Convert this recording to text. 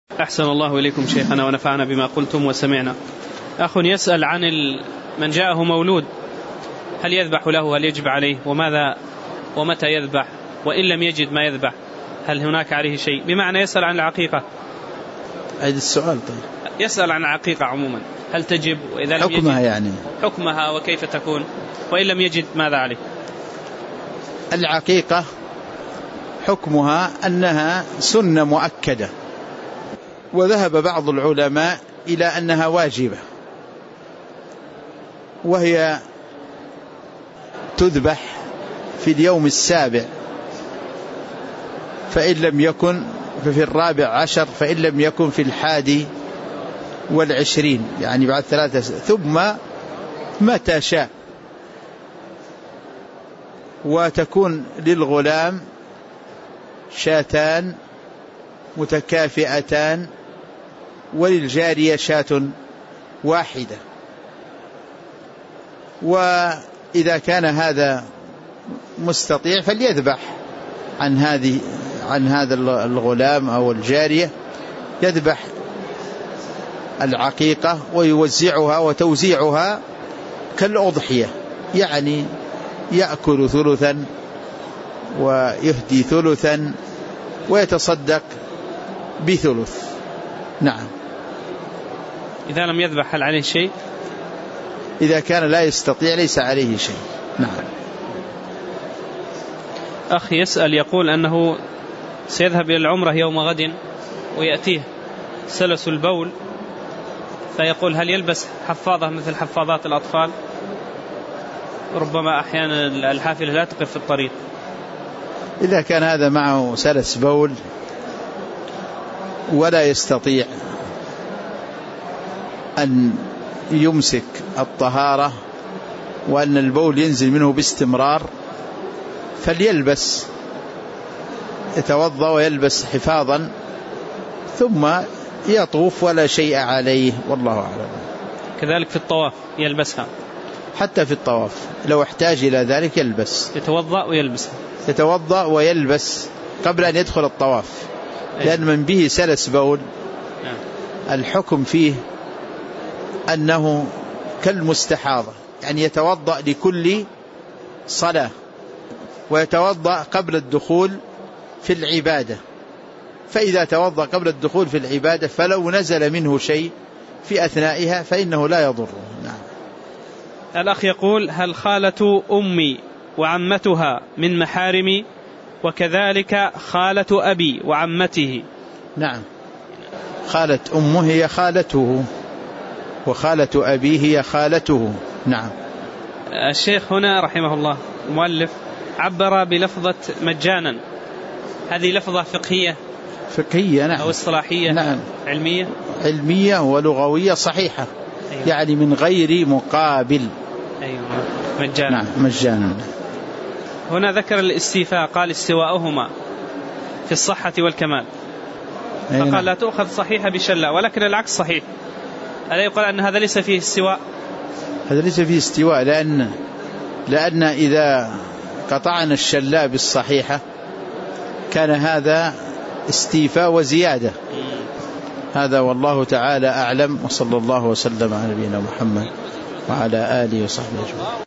أحسن الله إليكم شيخنا ونفعنا بما قلتم وسمعنا. أخ يسأل عن من جاءه مولود، هل يذبح له؟ هل يجب عليه؟ وماذا ومتى يذبح؟ وإن لم يجد ما يذبح هل هناك عليه شيء؟ بمعنى يسأل عن العقيقة. هذا السؤال. طيب يسأل عن العقيقة عموما، هل تجب؟ وإذا لم حكمها يجد يعني حكمها وكيف تكون؟ وإن لم يجد ماذا عليه؟ العقيقة حكمها أنها سنة مؤكدة، وذهب بعض العلماء إلى أنها واجبة، وهي تذبح في اليوم 7، فإن لم يكن ففي 14، فإن لم يكن في 21، يعني بعد 3، ثم متى شاء. وتكون للغلام شاتان متكافئتان، وللجارية شاة واحدة. وإذا كان هذا مستطيع فليذبح عن هذا الغلام أو الجارية، يذبح العقيقة ويوزعها، وتوزيعها كالأضحية، يعني يأكل ثلثا ويهدي ثلثا ويتصدق بثلث. نعم. إذا لم يذبح هل عليه شيء؟ إذا كان لا يستطيع ليس عليه شيء. نعم. أخ يسأل يقول أنه سيذهب إلى العمرة يوم غد ويأتيه سلس البول، فيقول هل يلبس حفاضة مثل حفاضات الأطفال؟ ربما أحيانا الحافلة لا تقف في الطريق. إذا كان هذا معه سلس بول ولا يستطيع أن يمسك الطهارة وأن البول ينزل منه باستمرار، فليلبس، يتوضأ ويلبس حفاظا ثم يطوف ولا شيء عليه، والله أعلم. كذلك في الطواف يلبسها؟ حتى في الطواف لو احتاج إلى ذلك يلبس، يتوضأ ويلبسها، يتوضأ ويلبس قبل أن يدخل الطواف. لأن من به سلس بول الحكم فيه أنه كالمستحاضة، يعني يتوضأ لكل صلاة، ويتوضأ قبل الدخول في العبادة. فإذا توضأ قبل الدخول في العبادة فلو نزل منه شيء في أثنائها فإنه لا يضره. نعم. الأخ يقول هل خالة أمي وعمتها من محارمي، وكذلك خالة أبي وعمته؟ نعم. خالة أمه هي خالته، وخالة أبيه هي خالته. نعم. الشيخ هنا رحمه الله المؤلف عبر بلفظة مجانا، هذه لفظة فقهية نعم. أو اصطلاحية؟ نعم. علمية ولغوية صحيحة. أيوة. يعني من غير مقابل. أيوة. مجانا. نعم. مجانا. هنا ذكر الاستيفاء، قال استواؤهما في الصحة والكمال، فقال نعم. لا تؤخذ صحيحة بشلاء، ولكن العكس صحيح. ألا يقول أن هذا ليس فيه استواء؟ هذا ليس فيه استواء، لأن إذا قطعنا الشلاء بالصحيحة كان هذا استيفاء وزيادة. هذا والله تعالى أعلم، وصلى الله وسلم على نبينا محمد وعلى آله وصحبه أجمعين.